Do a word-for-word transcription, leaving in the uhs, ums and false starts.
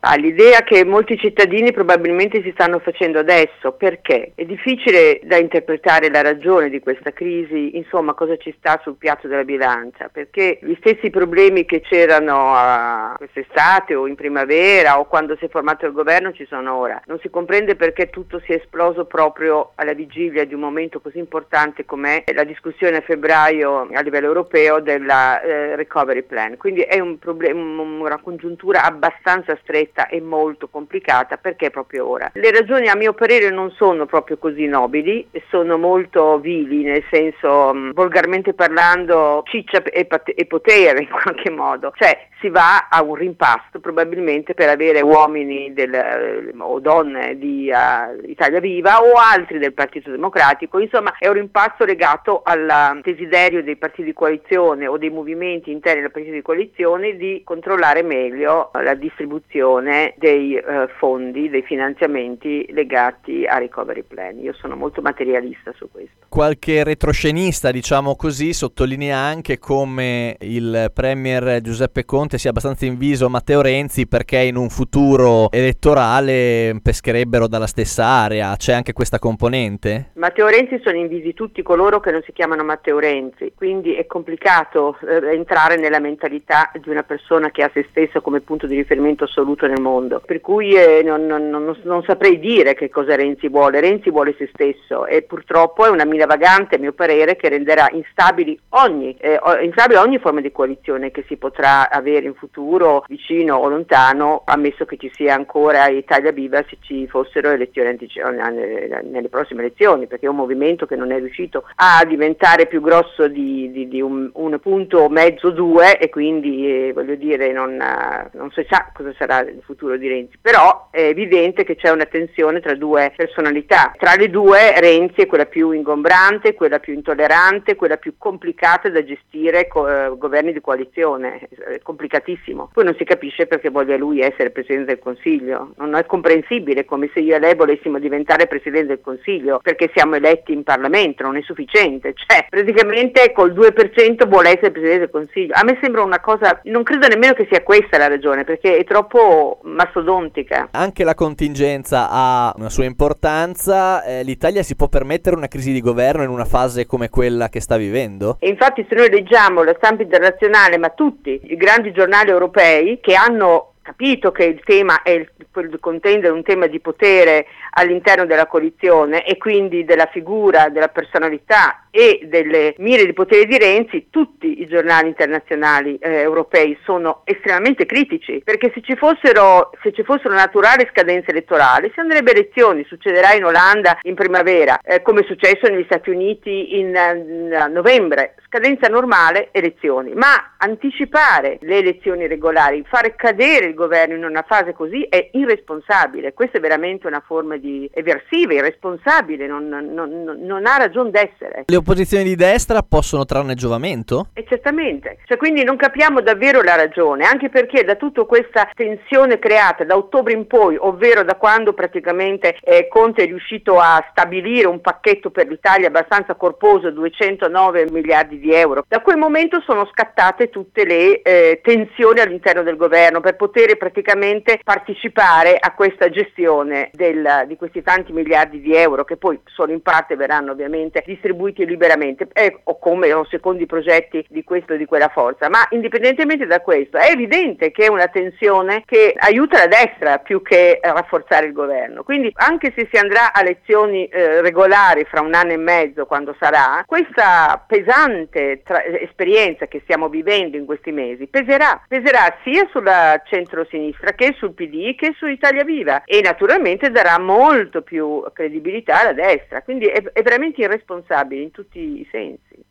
Ah, l'idea che molti cittadini probabilmente si stanno facendo adesso, perché è difficile da interpretare la ragione di questa crisi, insomma cosa ci sta sul piatto della bilancia, perché gli stessi problemi che c'erano a quest'estate o in primavera o quando si è formato il governo ci sono ora. Non si comprende perché tutto sia esploso proprio alla vigilia di un momento così importante com'è la discussione a febbraio a livello europeo della eh, recovery plan. Quindi è un problema, una congiuntura abbastanza stretta e molto complicata, perché proprio ora. Le ragioni a mio parere non sono proprio così nobili, sono molto vili, nel senso mh, volgarmente parlando ciccia e, pat- e potere in qualche modo, cioè si va a un rimpasto probabilmente per avere uomini del, eh, o donne di uh, Italia Viva o altri del Partito Democratico, insomma è un rimpasto legato al desiderio dei partiti di coalizione o dei movimenti interni del partito di coalizione di controllare meglio la distribuzione dei eh, fondi, dei finanziamenti legati a recovery plan. Io sono molto materialista su questo. Qualche retroscenista, diciamo così, sottolinea anche come il premier Giuseppe Conte sia abbastanza inviso a Matteo Renzi, perché in un futuro elettorale pescherebbero dalla stessa area. C'è anche questa componente? Matteo Renzi sono invisi tutti coloro che non si chiamano Matteo Renzi, quindi è complicato eh, entrare nella mentalità di una persona che ha se stessa come punto di riferimento assoluto nel mondo, per cui eh, non, non, non, non saprei dire che cosa Renzi vuole. Renzi vuole se stesso e purtroppo è una mina vagante, a mio parere, che renderà instabili ogni, eh, instabile ogni forma di coalizione che si potrà avere in futuro, vicino o lontano, ammesso che ci sia ancora Italia Viva se ci fossero elezioni antici- nelle prossime elezioni, perché è un movimento che non è riuscito a diventare più grosso di, di, di un, un punto mezzo due, e quindi eh, voglio dire non, non si sa cosa sarà il futuro di Renzi, però è evidente che c'è una tensione tra due personalità. Tra le due Renzi è quella più ingombrante, quella più intollerante, quella più complicata da gestire co- eh, governi di coalizione, è complicatissimo. Poi non si capisce perché voglia lui essere Presidente del Consiglio, non è comprensibile, come se io e lei volessimo diventare Presidente del Consiglio perché siamo eletti in Parlamento, non è sufficiente, cioè praticamente col due per cento vuole essere Presidente del Consiglio. A me sembra una cosa, non credo nemmeno che sia questa la ragione, perché è troppo mastodontica. Anche la contingenza ha una sua importanza. eh, l'Italia si può permettere una crisi di governo in una fase come quella che sta vivendo? E infatti se noi leggiamo la stampa internazionale, ma tutti i grandi giornali europei che hanno capito che il tema è il, quello di contendere un tema di potere all'interno della coalizione e quindi della figura, della personalità e delle mire di potere di Renzi, tutti i giornali internazionali eh, europei sono estremamente critici, perché se ci fossero se ci fosse una naturale scadenza elettorale si andrebbe elezioni, succederà in Olanda in primavera, eh, come è successo negli Stati Uniti in, in novembre, scadenza normale, elezioni, ma anticipare le elezioni regolari, fare cadere il governo in una fase così è irresponsabile. Questa è veramente una forma di eversiva, irresponsabile, non, non, non ha ragion d'essere. Le opposizioni di destra possono trarne giovamento? E certamente, cioè, quindi non capiamo davvero la ragione, anche perché da tutta questa tensione creata da ottobre in poi, ovvero da quando praticamente eh, Conte è riuscito a stabilire un pacchetto per l'Italia abbastanza corposo, duecentonove miliardi di euro, da quel momento sono scattate tutte le eh, tensioni all'interno del governo per poter praticamente partecipare a questa gestione del, di questi tanti miliardi di euro, che poi solo in parte verranno ovviamente distribuiti liberamente eh, o come o secondo i progetti di questo o di quella forza. Ma indipendentemente da questo è evidente che è una tensione che aiuta la destra più che a rafforzare il governo, quindi anche se si andrà a elezioni eh, regolari fra un anno e mezzo, quando sarà, questa pesante tra- esperienza che stiamo vivendo in questi mesi peserà, peserà sia sulla centro-sinistra che sul P D che su Italia Viva, e naturalmente darà molto più credibilità alla destra, quindi è, è veramente irresponsabile in tutti i sensi.